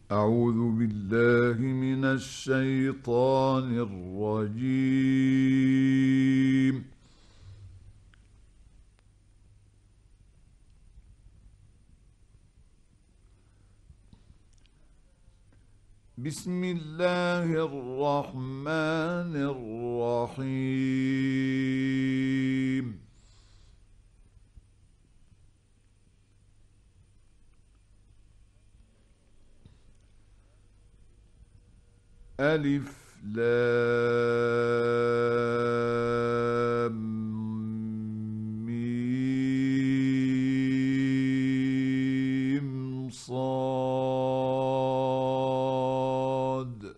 أعوذ بالله من الشيطان الرجيم. بسم الله الرحمن الرحيم. ألف لام ميم صاد.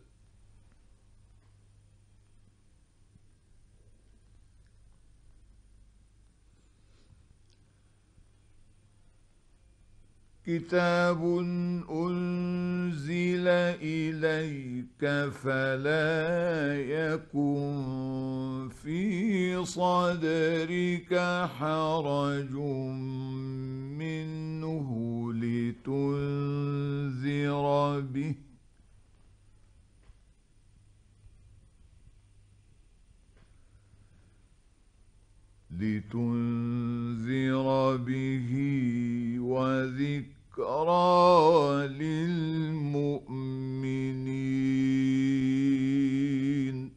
كتاب أنزل إليك فلا يكن في صدرك حرج منه لتنذر به وذكرى للمؤمنين.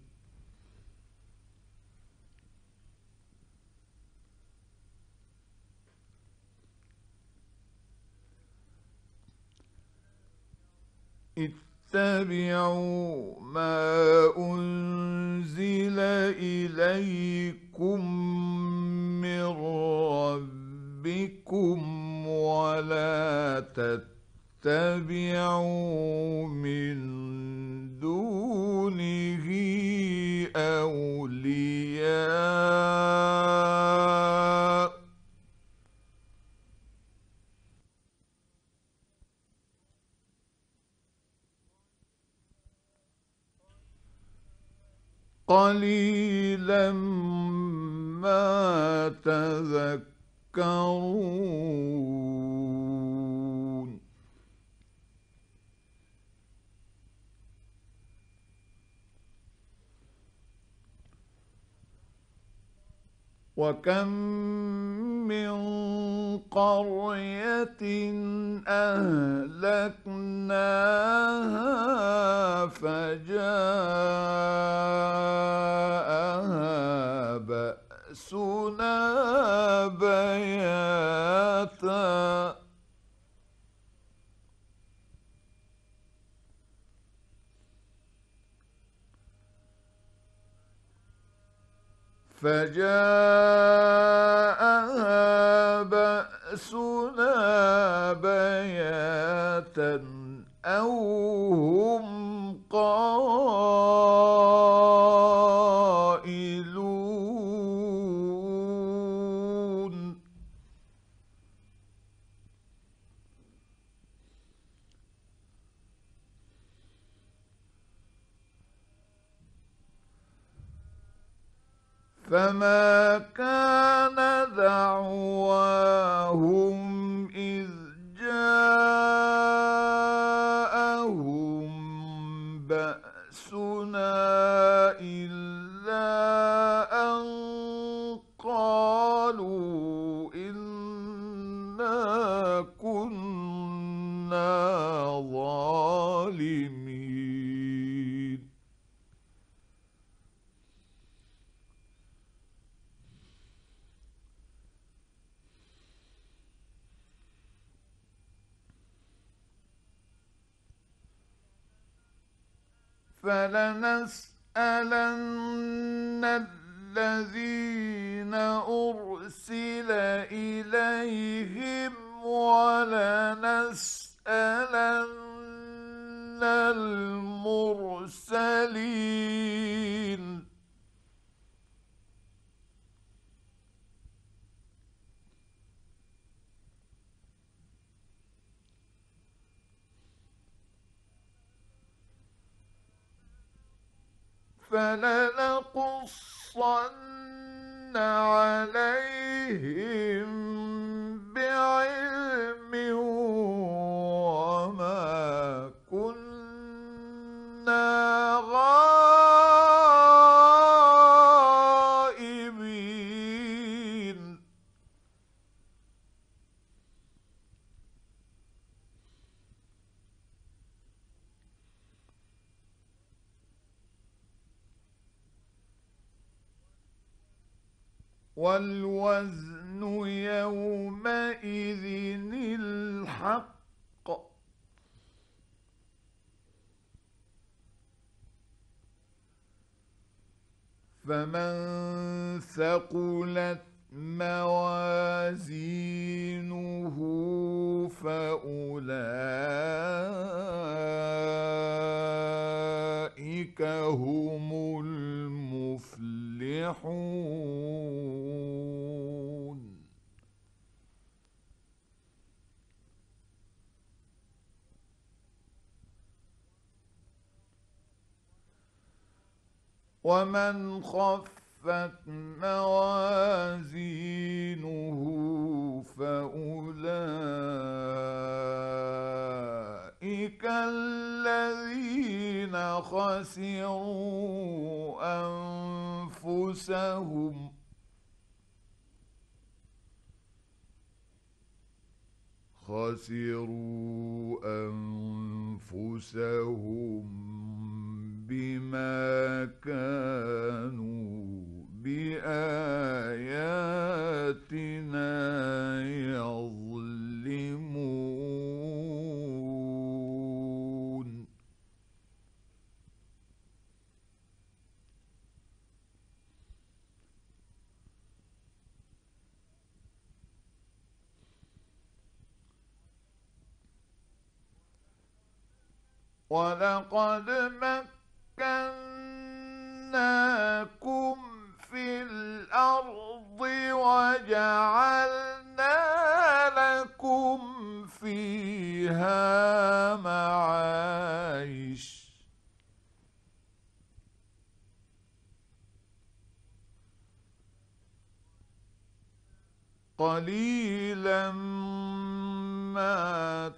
اتبعوا ما أنزل إليكم من ربكم ولا تتبعوا من دونه أولياء قليلا ما تذكرون. وكم من قرية أهلكناها فجاءها بأسنا بياتا أو هم قائلون. فما كان دعواهم إذ جاءهم بأسنا إلا أن قالوا إنا كنا ظالمين. فلنسألن الذين أرسل إليهم ولنسألن المرسلين. فلنقصن عليهم بعلم وما كنا والوزن يومئذ الحق. فمن ثقلت موازينه فأولئك هم المفلحون. ومن خفت موازينه فأولئك الذين خسروا أنفسهم بما كانوا بآياتنا يظلمون. ولقد مكناكم في الأرض وجعلنا لكم فيها معايش. قليلا ما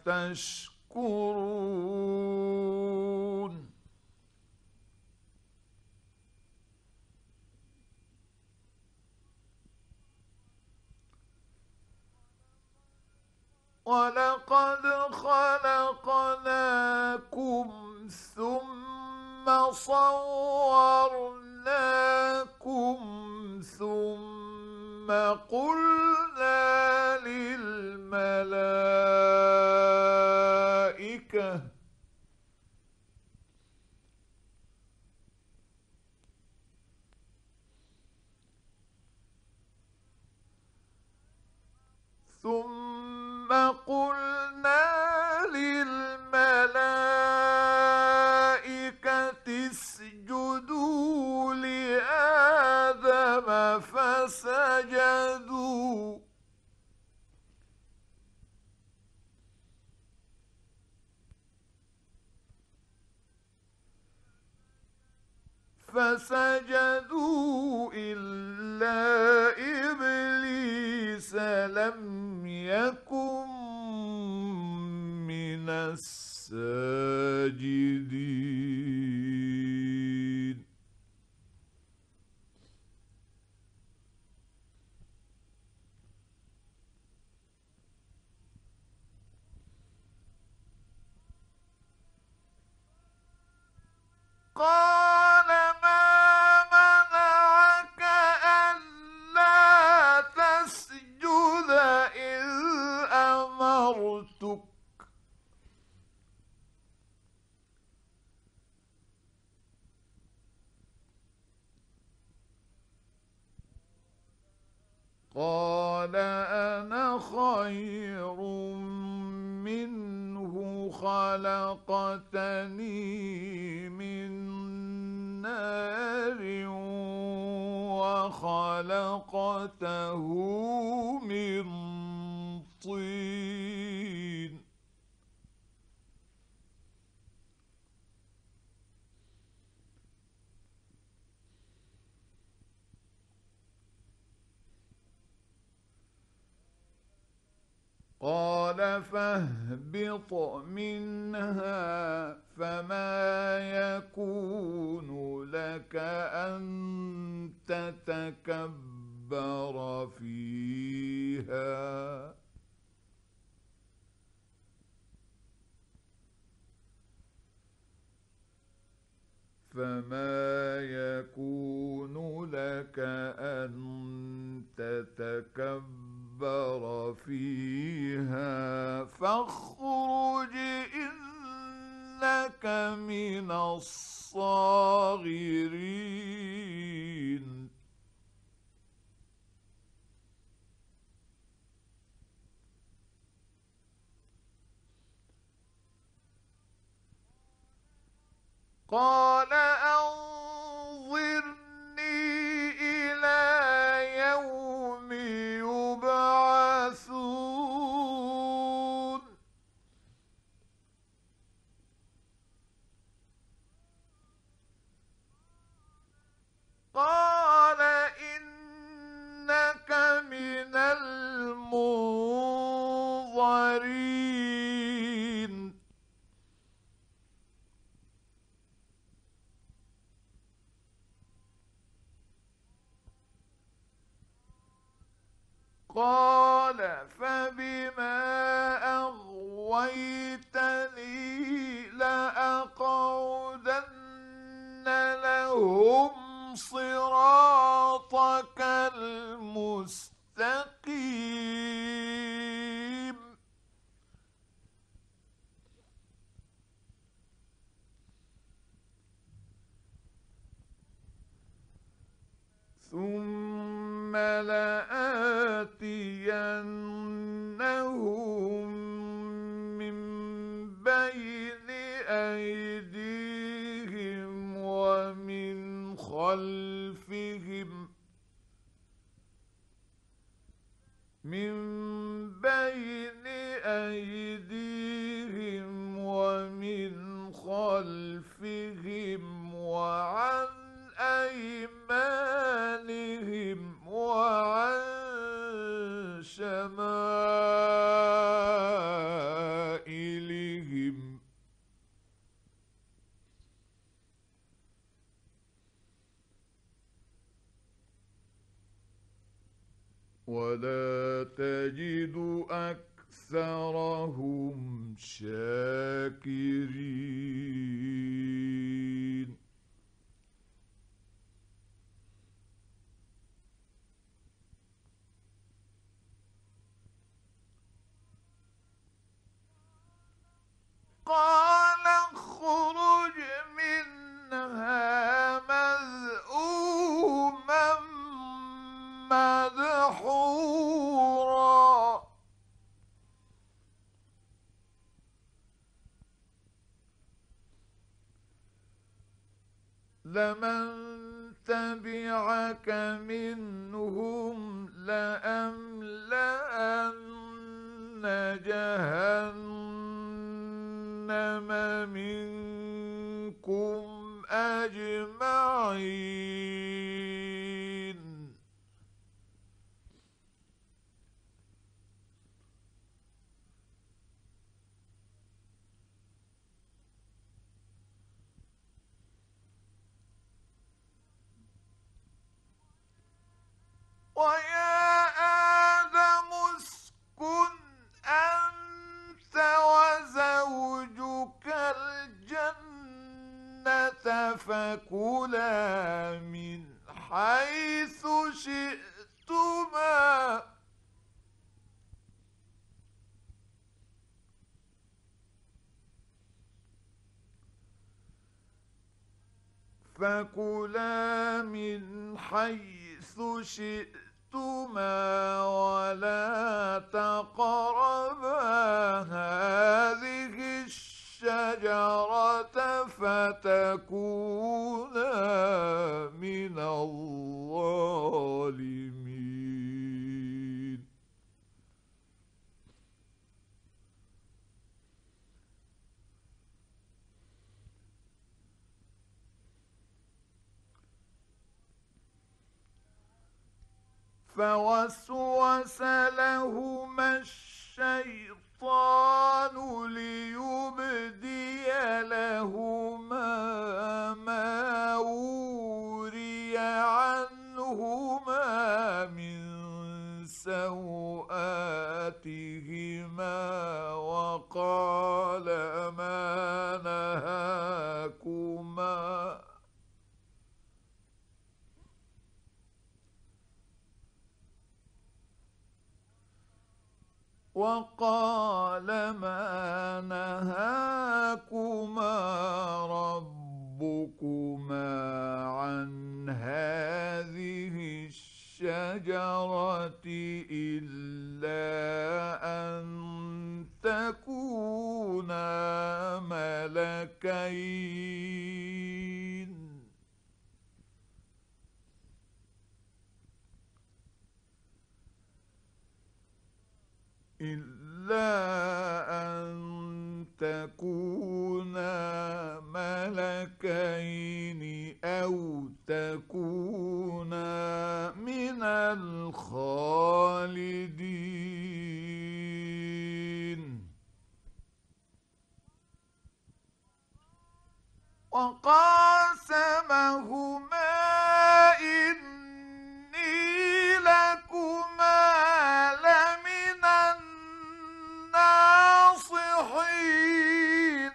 تشكرون. ولقد خلقناكم ثم صورناكم ثم قلنا للملائكة اسجدوا لآدم فسجدوا إلا إبليس لم يكن من الساجدين. قال ما منعك ألا تسجد إذ أمرتك قال أنا خير منه خلقتني من نار وخلقته من طين. قال فاهبط منها فما يكون لك أن تتكبر فيها أن تتكبر فيها فاخرج إنك من الصاغرين. قال أنظرني إلى يوم يبعثون. قال إنك من المنظرين. قال فبما أغويتني لأقعدن لهم صراطك المستقيم. ثم لآتينهم من بين أيديهم ومن خلفهم وعن أيمانهم وعن شمائلهم ولا تجد أكثرهم شاكرين. قال اخرج منها مذءوما مدحورا لمن تبعك منهم لأملأن جهنم منكم أجمعين. ويا آدم اسكن أنت وزوجك الجنة فكلا من حيث شئتما ولا تقربا هذه الشجرة فتكونا من الظالمين. فوسوس لهما الشيطان ليبدي لهما ما وري عنهما من سوآتهما وقال ما وقال ما نهاكما ربكما عن هذه الشجرة إلا أن تكونا ملكين أو تكونا من الخالدين وقاسمهما إني لكما لمن الناصحين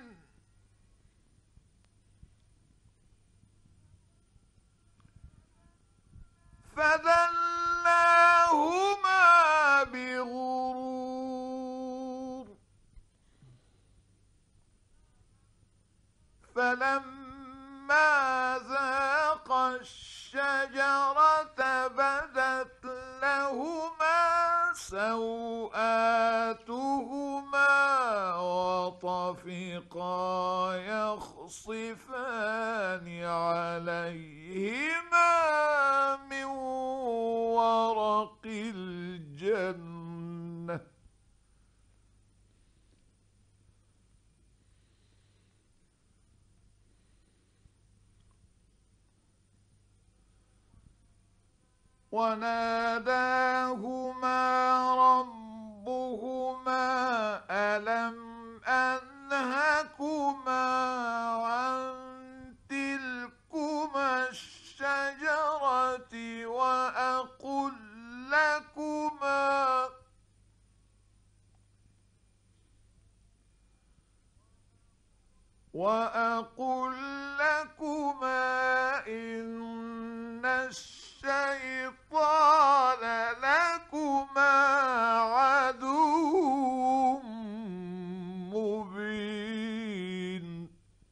فدلاهما بغرور فلما ذاقا الشجرة بدت لهما سوآتهما وطفقا يخصفان عليهما من ورق الجنة وناداهما ربهما ألم أنهكما عن تلكما الشجرة وأقل لكما إن الشيطان لكما عدو مبين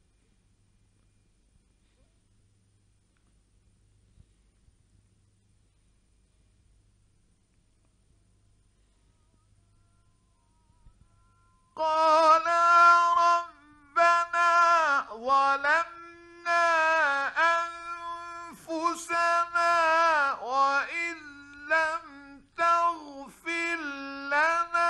قال ظلمنا أنفسنا وإن لم تغفر لنا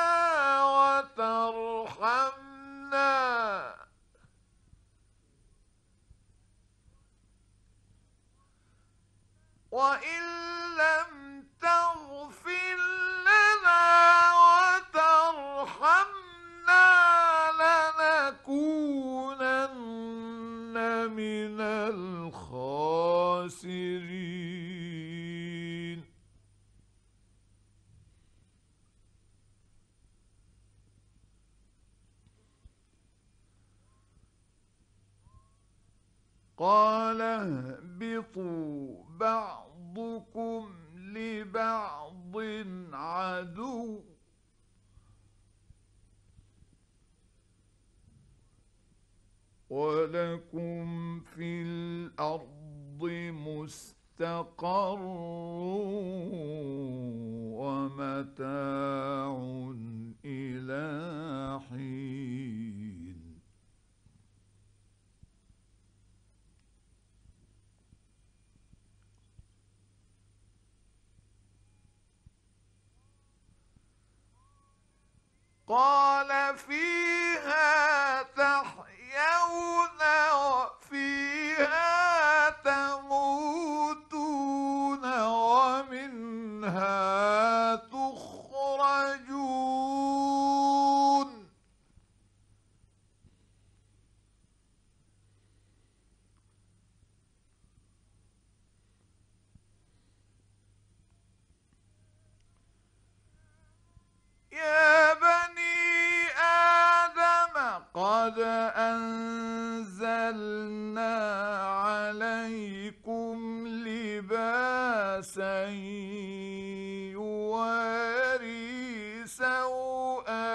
وترحمنا لنكونن من الخاسرين قال اهبطوا بعضكم لبعض عدو ولكم في الأرض مستقر ومتاع إلى حين قال فيها تحيون وفيها تموتون ومنها تخرجون يا بني آدم قد أنزلنا عليكم لباسا يواري سوآتكم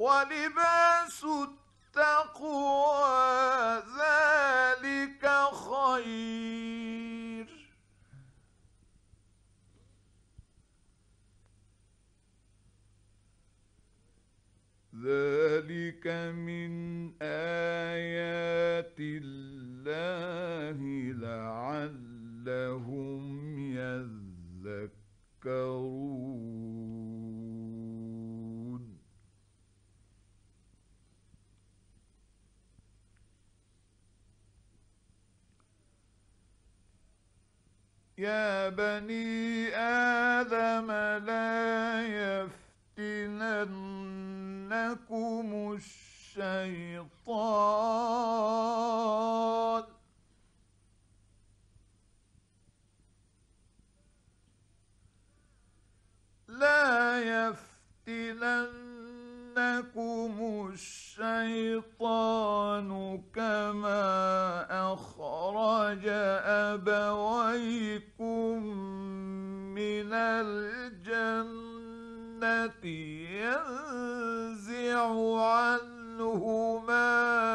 ولباس التقوى ذلك خير. ذلك من آيات الله لعلهم يذكرون. يا بني آدم لا يفتننكم الشيطان كما أخرج أبويكم من الجنة ينزع عنهما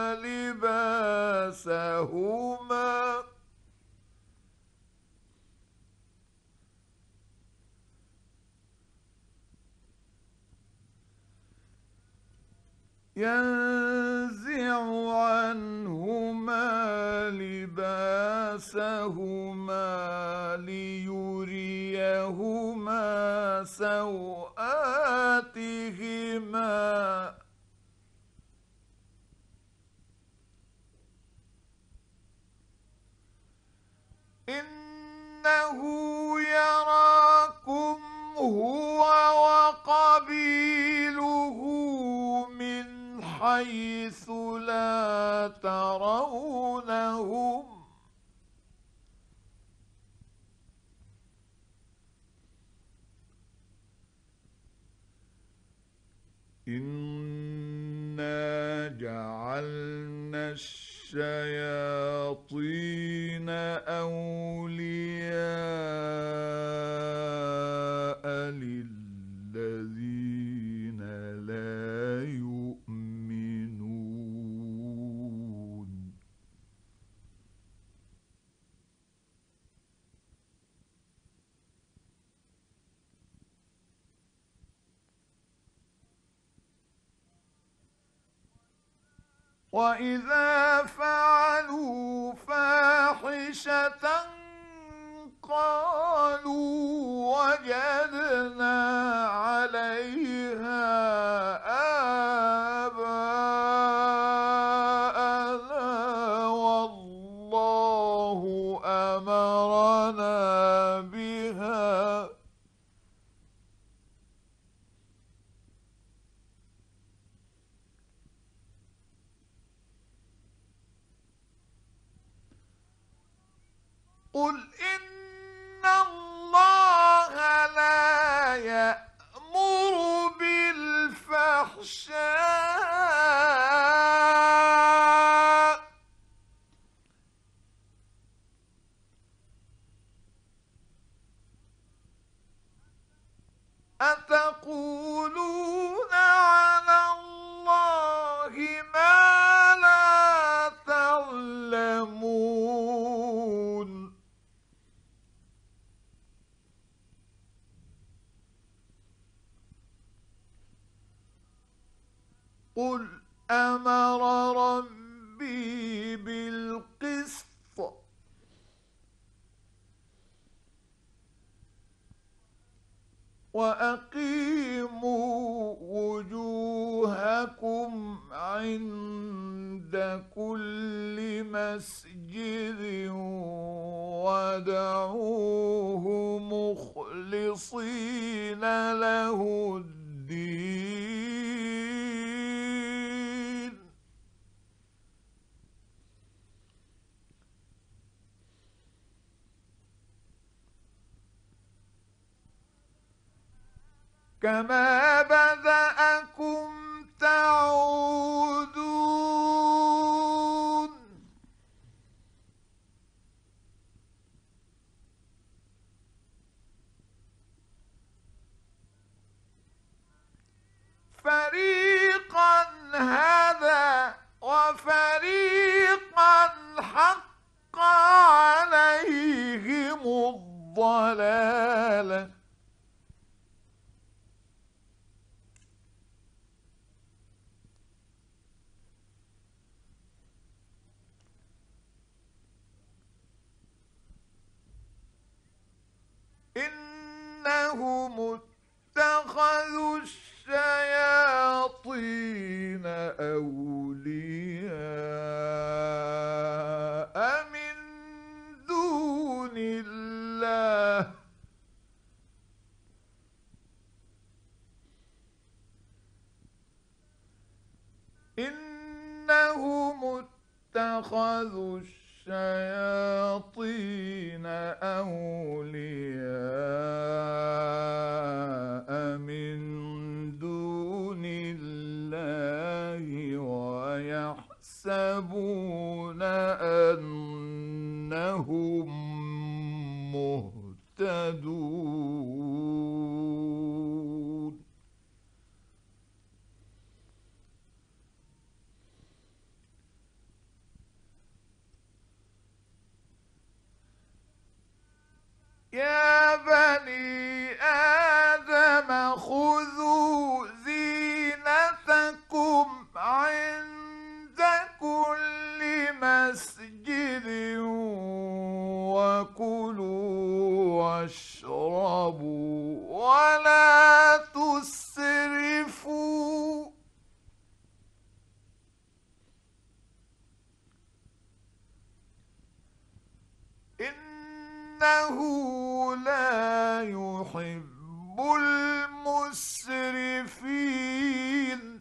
لباسهما ليريهما سوآتهما إنه يراكم هو وقبيله من حيث لا ترونهم إنا جعلنا الشياطين أولياء للذين لا يؤمنون وإذا فعلوا فاحشة قالوا وجدنا عليها آباءنا والله أمرنا بها قل إن الله لا يأمر بالفحشاء أتقولون على الله ما لا تعلمون قل أمر ربي بالقسط وأقيموا وجوهكم عند كل مسجد ودعوه مخلصين له الدين كما بدأكم تعودون فريقا إنهم اتخذوا الشياطين أولياء من دون الله إنهم اتخذوا الشياطين أولياء من دون الله ويحسبون أنهم مهتدون يا بني آدم خذوا زينتكم عند كل مسجد وكلوا واشربوا ولا تسرفوا إنه لا يحب المسرفين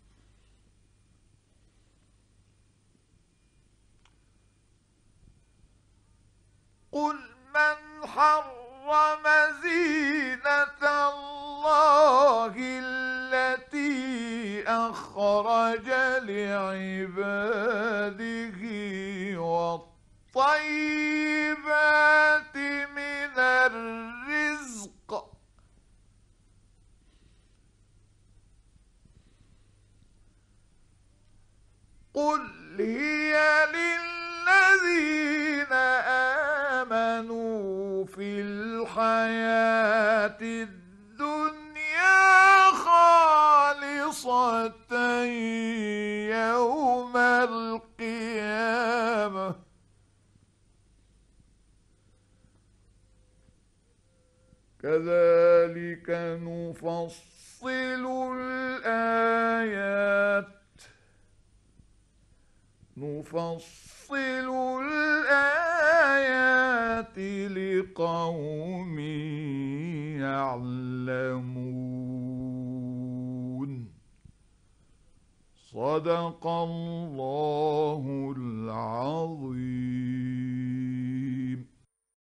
قل من حرم زينة الله التي أخرج لعباده والطيبات من الرزق قل هي للذين آمنوا في الحياة الدنيا خالصة يوم القيامة كذلك نفصل الآيات لقوم يعلمون صدق الله العظيم.